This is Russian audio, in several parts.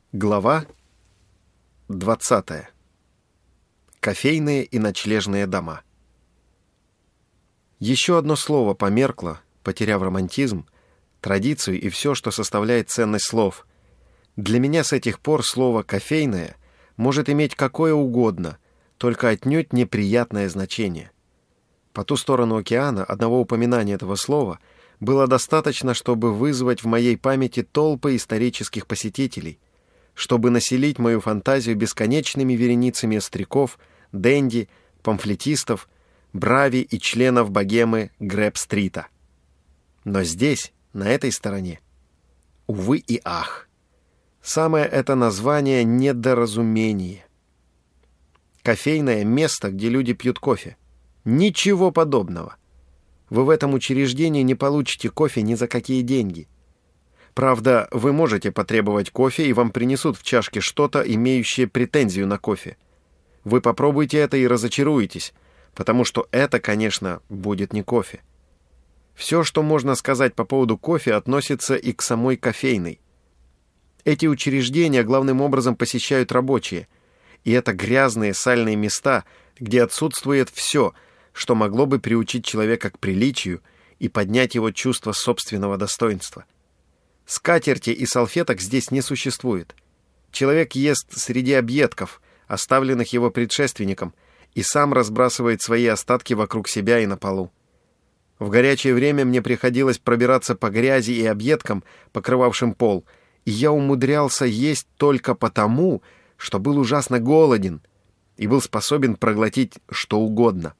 Глава 20. Кофейные и ночлежные дома. Еще одно слово померкло, потеряв романтизм, традицию и все, что составляет ценность слов. Для меня с этих пор слово «кофейное» может иметь какое угодно, только отнюдь неприятное значение. По ту сторону океана одного упоминания этого слова было достаточно, чтобы вызвать в моей памяти толпы исторических посетителей, чтобы населить мою фантазию бесконечными вереницами остряков, денди, памфлетистов, брави и членов богемы Грэб-стрита. Но здесь, на этой стороне, увы и ах, самое это название — недоразумение. Кофейное место, где люди пьют кофе. Ничего подобного. Вы в этом учреждении не получите кофе ни за какие деньги. Правда, вы можете потребовать кофе, и вам принесут в чашке что-то, имеющее претензию на кофе. Вы попробуйте это и разочаруетесь, потому что это, конечно, будет не кофе. Все, что можно сказать по поводу кофе, относится и к самой кофейной. Эти учреждения главным образом посещают рабочие, и это грязные сальные места, где отсутствует все, что могло бы приучить человека к приличию и поднять его чувство собственного достоинства. Скатерти и салфеток здесь не существует. Человек ест среди объедков, оставленных его предшественником, и сам разбрасывает свои остатки вокруг себя и на полу. В горячее время мне приходилось пробираться по грязи и объедкам, покрывавшим пол, и я умудрялся есть только потому, что был ужасно голоден и был способен проглотить что угодно.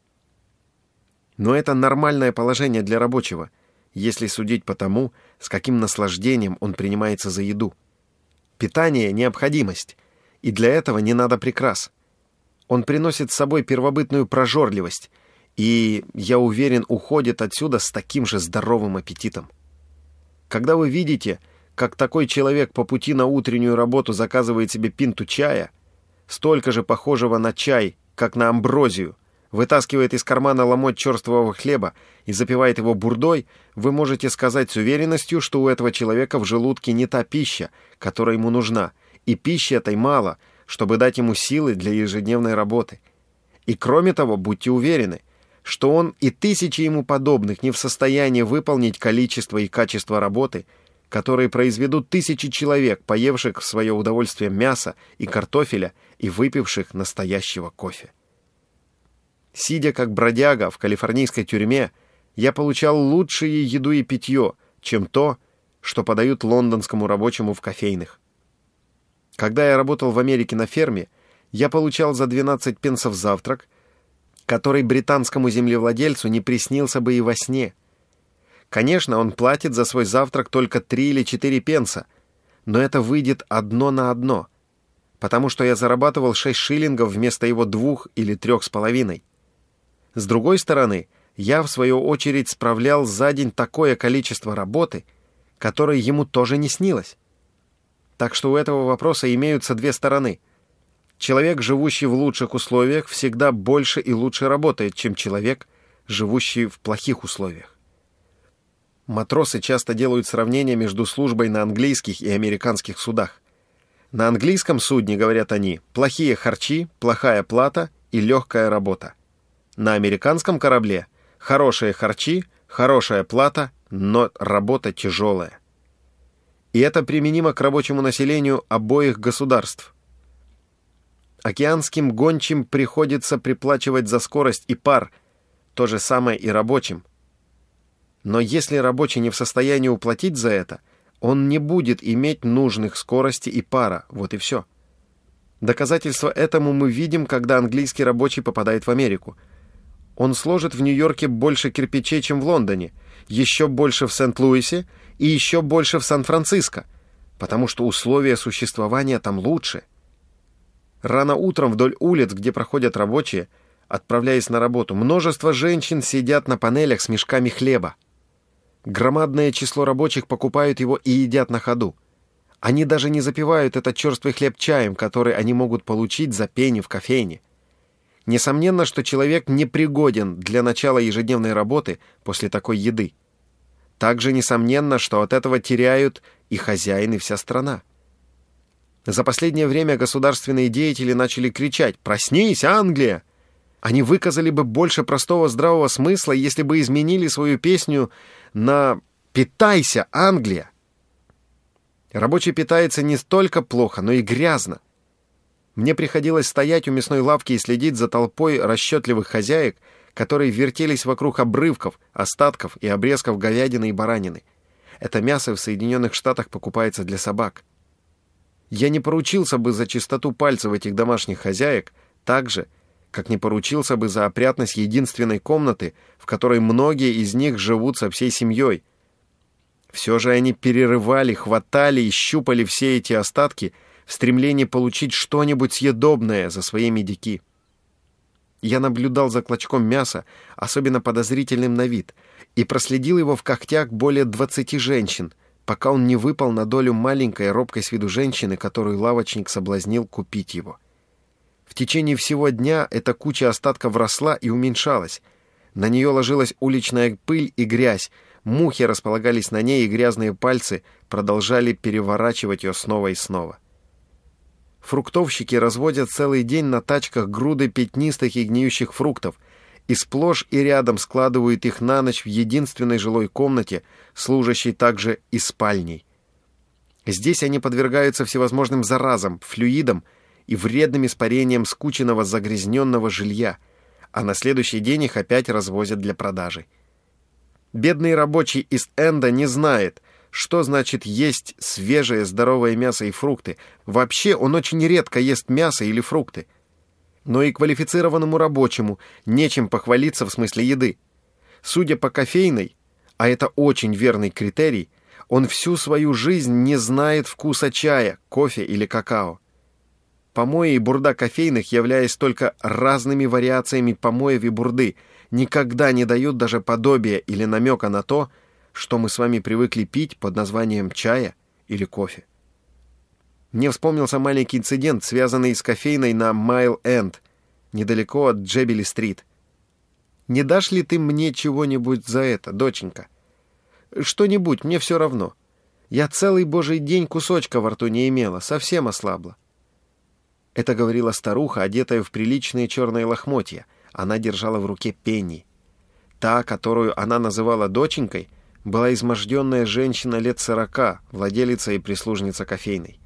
Но это нормальное положение для рабочего, если судить по тому, с каким наслаждением он принимается за еду. Питание — необходимость, и для этого не надо прикрас. Он приносит с собой первобытную прожорливость, и, я уверен, уходит отсюда с таким же здоровым аппетитом. Когда вы видите, как такой человек по пути на утреннюю работу заказывает себе пинту чая, столько же похожего на чай, как на амброзию, вытаскивает из кармана ломоть черствого хлеба и запивает его бурдой, вы можете сказать с уверенностью, что у этого человека в желудке не та пища, которая ему нужна, и пищи этой мало, чтобы дать ему силы для ежедневной работы. И кроме того, будьте уверены, что он и тысячи ему подобных не в состоянии выполнить количество и качество работы, которые произведут тысячи человек, поевших в свое удовольствие мяса и картофеля и выпивших настоящего кофе. Сидя как бродяга в калифорнийской тюрьме, я получал лучшие еду и питье, чем то, что подают лондонскому рабочему в кофейных. Когда я работал в Америке на ферме, я получал за 12 пенсов завтрак, который британскому землевладельцу не приснился бы и во сне. Конечно, он платит за свой завтрак только 3 или 4 пенса, но это выйдет одно на одно, потому что я зарабатывал 6 шиллингов вместо его 2 или 3,5. С другой стороны, я, в свою очередь, справлял за день такое количество работы, которое ему тоже не снилось. Так что у этого вопроса имеются две стороны. Человек, живущий в лучших условиях, всегда больше и лучше работает, чем человек, живущий в плохих условиях. Матросы часто делают сравнение между службой на английских и американских судах. На английском судне, говорят они, плохие харчи, плохая плата и легкая работа. На американском корабле хорошие харчи, хорошая плата, но работа тяжелая. И это применимо к рабочему населению обоих государств. Океанским гончим приходится приплачивать за скорость и пар, то же самое и рабочим. Но если рабочий не в состоянии уплатить за это, он не будет иметь нужных скорости и пара, вот и все. Доказательство этому мы видим, когда английский рабочий попадает в Америку. Он сложит в Нью-Йорке больше кирпичей, чем в Лондоне, еще больше в Сент-Луисе и еще больше в Сан-Франциско, потому что условия существования там лучше. Рано утром вдоль улиц, где проходят рабочие, отправляясь на работу, множество женщин сидят на панелях с мешками хлеба. Громадное число рабочих покупают его и едят на ходу. Они даже не запивают этот черствый хлеб чаем, который они могут получить за пенни в кофейне. Несомненно, что человек непригоден для начала ежедневной работы после такой еды. Также несомненно, что от этого теряют и хозяин, и вся страна. За последнее время государственные деятели начали кричать: «Проснись, Англия!». Они выказали бы больше простого здравого смысла, если бы изменили свою песню на «Питайся, Англия!». Рабочий питается не столько плохо, но и грязно. Мне приходилось стоять у мясной лавки и следить за толпой расчетливых хозяек, которые вертелись вокруг обрывков, остатков и обрезков говядины и баранины. Это мясо в Соединенных Штатах покупается для собак. Я не поручился бы за чистоту пальцев этих домашних хозяек так же, как не поручился бы за опрятность единственной комнаты, в которой многие из них живут со всей семьей. Все же они перерывали, хватали и щупали все эти остатки в стремлении получить что-нибудь съедобное за свои медики. Я наблюдал за клочком мяса, особенно подозрительным на вид, и проследил его в когтях более 20 женщин, пока он не выпал на долю маленькой, робкой с виду женщины, которую лавочник соблазнил купить его. В течение всего дня эта куча остатков росла и уменьшалась. На нее ложилась уличная пыль и грязь, мухи располагались на ней, и грязные пальцы продолжали переворачивать ее снова и снова. Фруктовщики разводят целый день на тачках груды пятнистых и гниющих фруктов и сплошь и рядом складывают их на ночь в единственной жилой комнате, служащей также и спальней. Здесь они подвергаются всевозможным заразам, флюидам и вредным испарениям скученного загрязненного жилья, а на следующий день их опять развозят для продажи. Бедный рабочий из Энда не знает, что значит есть свежее здоровое мясо и фрукты. Вообще он очень редко ест мясо или фрукты. Но и квалифицированному рабочему нечем похвалиться в смысле еды. Судя по кофейной, а это очень верный критерий, он всю свою жизнь не знает вкуса чая, кофе или какао. Помои и бурда кофейных, являясь только разными вариациями помоев и бурды, никогда не дают даже подобия или намека на то, что мы с вами привыкли пить под названием чая или кофе. Мне вспомнился маленький инцидент, связанный с кофейной на Майл-Энд, недалеко от Джебели-стрит. «Не дашь ли ты мне чего-нибудь за это, доченька?» «Что-нибудь, мне все равно. Я целый божий день кусочка во рту не имела, совсем ослабла». Это говорила старуха, одетая в приличные черные лохмотья. Она держала в руке пенни. Та, которую она называла доченькой, была изможденная женщина лет 40, владелица и прислужница кофейной.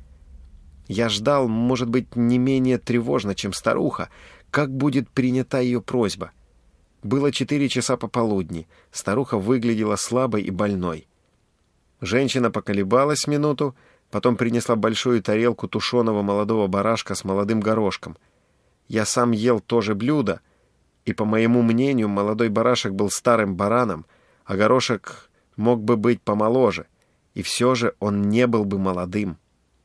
Я ждал, может быть, не менее тревожно, чем старуха, как будет принята ее просьба. Было 4 часа пополудни. Старуха выглядела слабой и больной. Женщина поколебалась минуту, потом принесла большую тарелку тушеного молодого барашка с молодым горошком. Я сам ел то же блюдо, и, по моему мнению, молодой барашек был старым бараном, а горошек мог бы быть помоложе, и все же он не был бы молодым.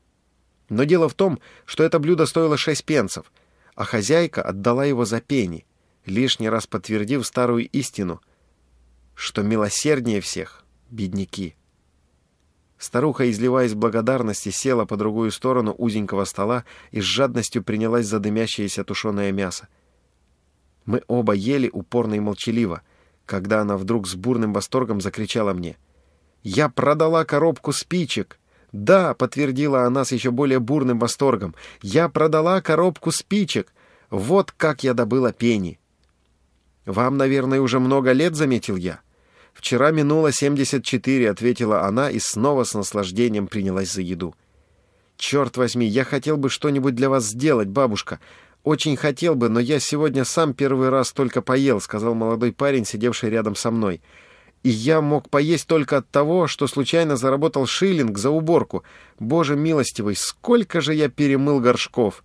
Но дело в том, что это блюдо стоило 6 пенсов, а хозяйка отдала его за пенни, лишний раз подтвердив старую истину, что милосерднее всех бедняки. Старуха, изливаясь в благодарности, села по другую сторону узенького стола и с жадностью принялась за дымящееся тушеное мясо. Мы оба ели упорно и молчаливо, когда она вдруг с бурным восторгом закричала мне: «Я продала коробку спичек!» «Да», — подтвердила она с еще более бурным восторгом, «я продала коробку спичек! Вот как я добыла пенни!» «Вам, наверное, уже много лет», — заметил я. «Вчера минуло 74», — ответила она и снова с наслаждением принялась за еду. «Черт возьми, я хотел бы что-нибудь для вас сделать, бабушка. Очень хотел бы, но я сегодня сам первый раз только поел», — сказал молодой парень, сидевший рядом со мной. «И я мог поесть только от того, что случайно заработал шиллинг за уборку. Боже милостивый, сколько же я перемыл горшков!»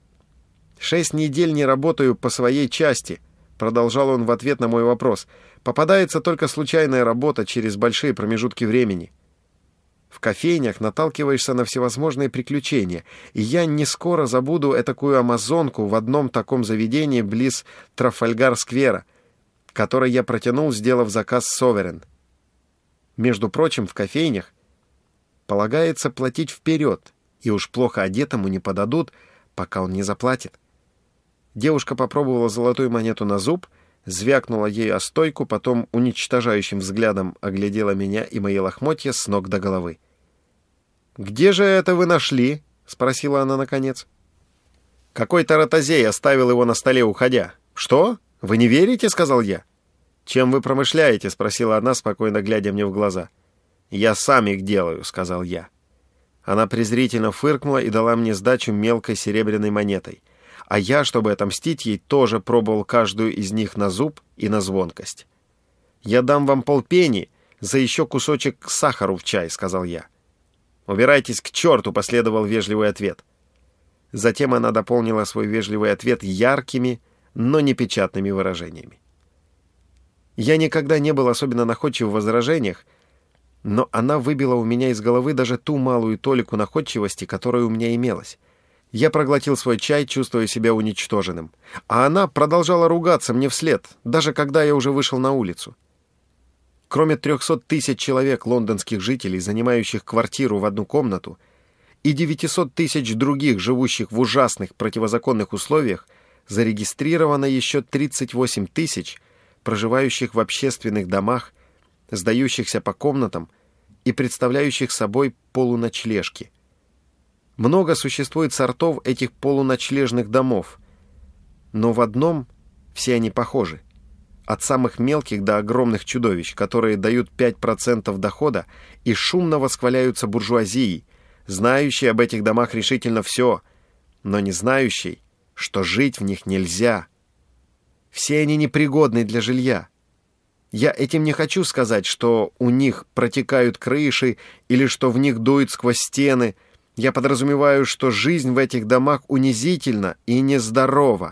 6 недель не работаю по своей части», — продолжал он в ответ на мой вопрос. «Попадается только случайная работа через большие промежутки времени». В кофейнях наталкиваешься на всевозможные приключения, и я не скоро забуду этакую амазонку в одном таком заведении близ Трафальгар-сквера, который я протянул, сделав заказ «Соверен». Между прочим, в кофейнях полагается платить вперед, и уж плохо одетому не подадут, пока он не заплатит. Девушка попробовала золотую монету на зуб, звякнула ей о стойку, потом уничтожающим взглядом оглядела меня и мои лохмотья с ног до головы. «Где же это вы нашли?» — спросила она наконец. «Какой-то ротозей оставил его на столе, уходя». «Что? Вы не верите?» — сказал я. «Чем вы промышляете?» — спросила она, спокойно глядя мне в глаза. «Я сам их делаю», — сказал я. Она презрительно фыркнула и дала мне сдачу мелкой серебряной монетой. А я, чтобы отомстить ей, тоже пробовал каждую из них на зуб и на звонкость. «Я дам вам полпенни за еще кусочек сахару в чай», — сказал я. «Убирайтесь к черту», — последовал вежливый ответ. Затем она дополнила свой вежливый ответ яркими, но не печатными выражениями. Я никогда не был особенно находчив в возражениях, но она выбила у меня из головы даже ту малую толику находчивости, которая у меня имелась. Я проглотил свой чай, чувствуя себя уничтоженным. А она продолжала ругаться мне вслед, даже когда я уже вышел на улицу. Кроме 300 тысяч человек лондонских жителей, занимающих квартиру в одну комнату, и 900 тысяч других, живущих в ужасных противозаконных условиях, зарегистрировано еще 38 тысяч, проживающих в общественных домах, сдающихся по комнатам и представляющих собой полуночлежки. Много существует сортов этих полуночлежных домов, но в одном все они похожи. От самых мелких до огромных чудовищ, которые дают 5% дохода и шумно восхваляются буржуазией, знающей об этих домах решительно все, но не знающей, что жить в них нельзя. Все они непригодны для жилья. Я этим не хочу сказать, что у них протекают крыши или что в них дует сквозь стены. Я подразумеваю, что жизнь в этих домах унизительна и нездорова.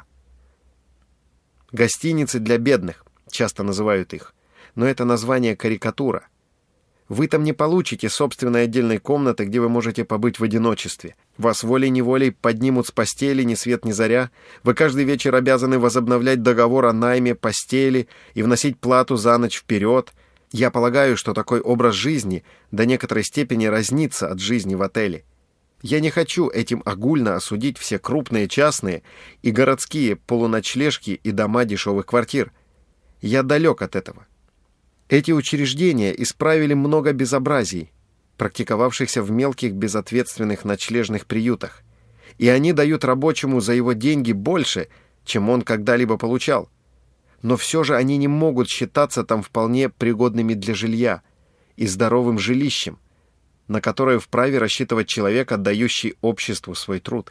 Гостиницы для бедных, часто называют их, но это название карикатура. Вы там не получите собственной отдельной комнаты, где вы можете побыть в одиночестве. Вас волей-неволей поднимут с постели ни свет ни заря. Вы каждый вечер обязаны возобновлять договор о найме постели и вносить плату за ночь вперед. Я полагаю, что такой образ жизни до некоторой степени разнится от жизни в отеле. Я не хочу этим огульно осудить все крупные частные и городские полуночлежки и дома дешевых квартир. Я далек от этого. Эти учреждения исправили много безобразий, практиковавшихся в мелких безответственных ночлежных приютах, и они дают рабочему за его деньги больше, чем он когда-либо получал. Но все же они не могут считаться там вполне пригодными для жилья и здоровым жилищем, на которое вправе рассчитывать человек, отдающий обществу свой труд.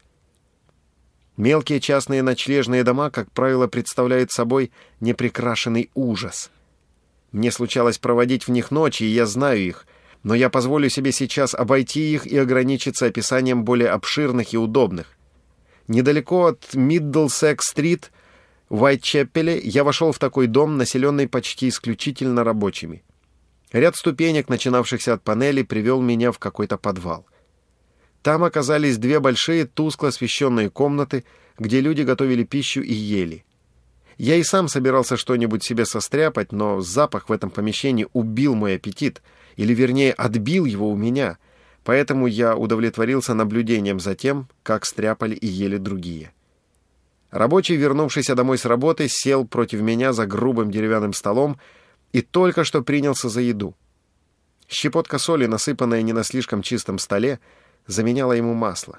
Мелкие частные ночлежные дома, как правило, представляют собой неприкрашенный ужас. Мне случалось проводить в них ночи, и я знаю их, но я позволю себе сейчас обойти их и ограничиться описанием более обширных и удобных. Недалеко от Миддлсекс-стрит, в Уайтчепеле, я вошел в такой дом, населенный почти исключительно рабочими. Ряд ступенек, начинавшихся от панели, привел меня в какой-то подвал. Там оказались две большие, тускло освещенные комнаты, где люди готовили пищу и ели. Я и сам собирался что-нибудь себе состряпать, но запах в этом помещении убил мой аппетит, или, вернее, отбил его у меня, поэтому я удовлетворился наблюдением за тем, как стряпали и ели другие. Рабочий, вернувшийся домой с работы, сел против меня за грубым деревянным столом и только что принялся за еду. Щепотка соли, насыпанная не на слишком чистом столе, заменяла ему масло.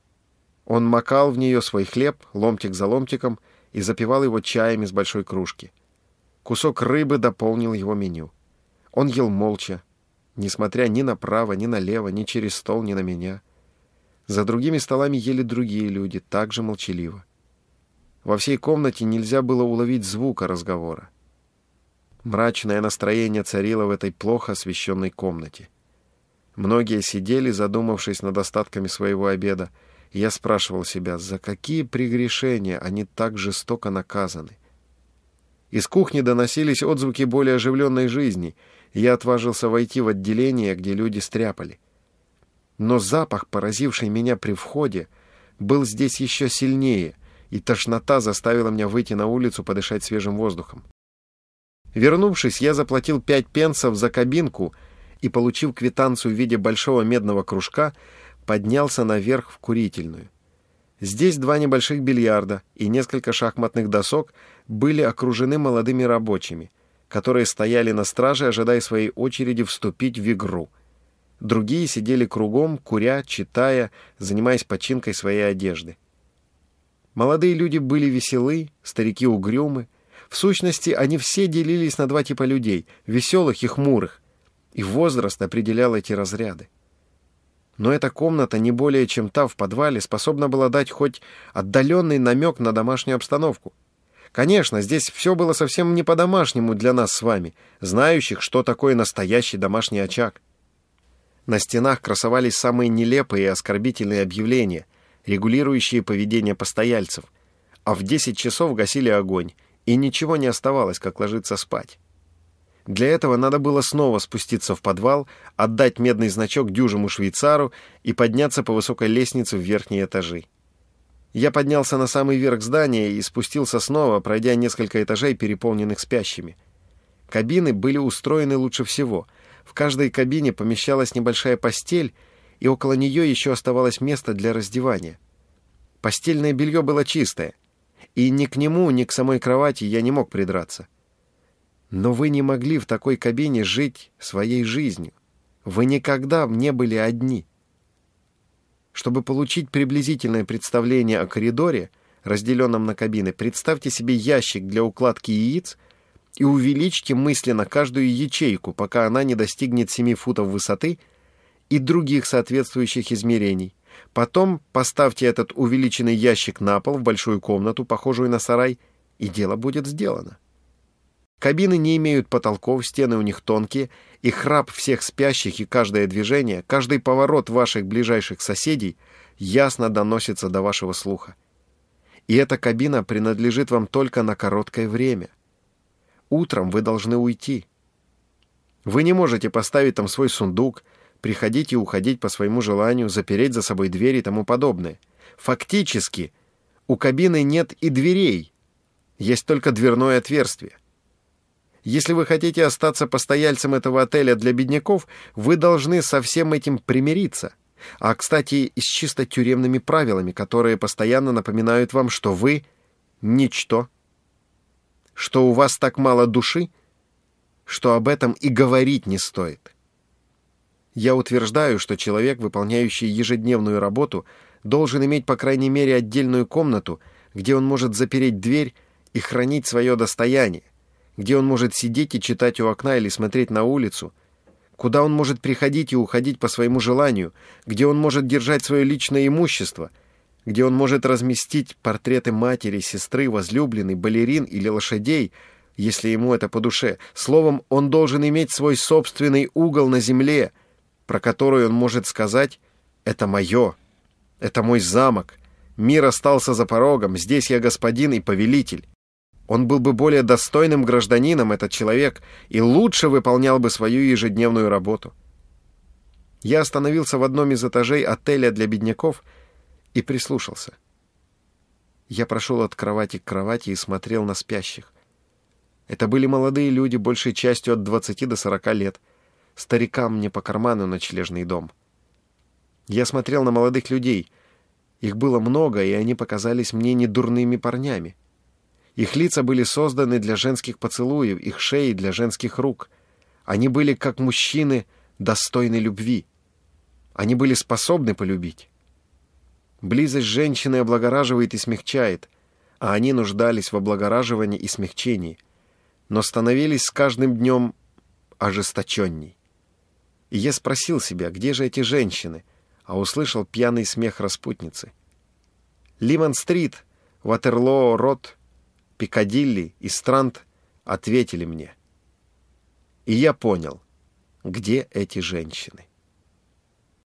Он макал в нее свой хлеб, ломтик за ломтиком, и запивал его чаем из большой кружки. Кусок рыбы дополнил его меню. Он ел молча, несмотря ни направо, ни налево, ни через стол, ни на меня. За другими столами ели другие люди, также молчаливо. Во всей комнате нельзя было уловить звука разговора. Мрачное настроение царило в этой плохо освещенной комнате. Многие сидели, задумавшись над остатками своего обеда, и я спрашивал себя, за какие прегрешения они так жестоко наказаны. Из кухни доносились отзвуки более оживленной жизни, и я отважился войти в отделение, где люди стряпали. Но запах, поразивший меня при входе, был здесь еще сильнее, и тошнота заставила меня выйти на улицу подышать свежим воздухом. Вернувшись, я заплатил 5 пенсов за кабинку и, получив квитанцию в виде большого медного кружка, поднялся наверх в курительную. Здесь 2 небольших бильярда и несколько шахматных досок были окружены молодыми рабочими, которые стояли на страже, ожидая своей очереди вступить в игру. Другие сидели кругом, куря, читая, занимаясь починкой своей одежды. Молодые люди были веселы, старики угрюмы. В сущности, они все делились на два типа людей — веселых и хмурых, и возраст определял эти разряды. Но эта комната, не более чем та в подвале, способна была дать хоть отдаленный намек на домашнюю обстановку. Конечно, здесь все было совсем не по-домашнему для нас с вами, знающих, что такое настоящий домашний очаг. На стенах красовались самые нелепые и оскорбительные объявления, регулирующие поведение постояльцев, а в 10 часов гасили огонь, и ничего не оставалось, как ложиться спать. Для этого надо было снова спуститься в подвал, отдать медный значок дюжему швейцару и подняться по высокой лестнице в верхние этажи. Я поднялся на самый верх здания и спустился снова, пройдя несколько этажей, переполненных спящими. Кабины были устроены лучше всего. В каждой кабине помещалась небольшая постель, и около нее еще оставалось место для раздевания. Постельное белье было чистое, и ни к нему, ни к самой кровати я не мог придраться. Но вы не могли в такой кабине жить своей жизнью. Вы никогда не были одни. Чтобы получить приблизительное представление о коридоре, разделенном на кабины, представьте себе ящик для укладки яиц и увеличьте мысленно каждую ячейку, пока она не достигнет 7 футов высоты и других соответствующих измерений. Потом поставьте этот увеличенный ящик на пол в большую комнату, похожую на сарай, и дело будет сделано. Кабины не имеют потолков, стены у них тонкие, и храп всех спящих и каждое движение, каждый поворот ваших ближайших соседей ясно доносится до вашего слуха. И эта кабина принадлежит вам только на короткое время. Утром вы должны уйти. Вы не можете поставить там свой сундук, приходить и уходить по своему желанию, запереть за собой двери и тому подобное. Фактически, у кабины нет и дверей, есть только дверное отверстие. Если вы хотите остаться постояльцем этого отеля для бедняков, вы должны со всем этим примириться. А, кстати, и с чисто тюремными правилами, которые постоянно напоминают вам, что вы — ничто, что у вас так мало души, что об этом и говорить не стоит. Я утверждаю, что человек, выполняющий ежедневную работу, должен иметь, по крайней мере, отдельную комнату, где он может запереть дверь и хранить свое достояние, где он может сидеть и читать у окна или смотреть на улицу, куда он может приходить и уходить по своему желанию, где он может держать свое личное имущество, где он может разместить портреты матери, сестры, возлюбленной, балерин или лошадей, если ему это по душе. Словом, он должен иметь свой собственный угол на земле, про который он может сказать: «Это мое, это мой замок, мир остался за порогом, здесь я господин и повелитель». Он был бы более достойным гражданином, этот человек, и лучше выполнял бы свою ежедневную работу. Я остановился в одном из этажей отеля для бедняков и прислушался. Я прошел от кровати к кровати и смотрел на спящих. Это были молодые люди, большей частью от 20 до 40 лет. Старикам не по карману ночлежный дом. Я смотрел на молодых людей. Их было много, и они показались мне недурными парнями. Их лица были созданы для женских поцелуев, их шеи для женских рук. Они были, как мужчины, достойны любви. Они были способны полюбить. Близость женщины облагораживает и смягчает, а они нуждались в облагораживании и смягчении, но становились с каждым днем ожесточенней. И я спросил себя, где же эти женщины, а услышал пьяный смех распутницы. Лиман-стрит, Ватерлоо-Рот, Пикадилли и Странд ответили мне. И я понял, где эти женщины.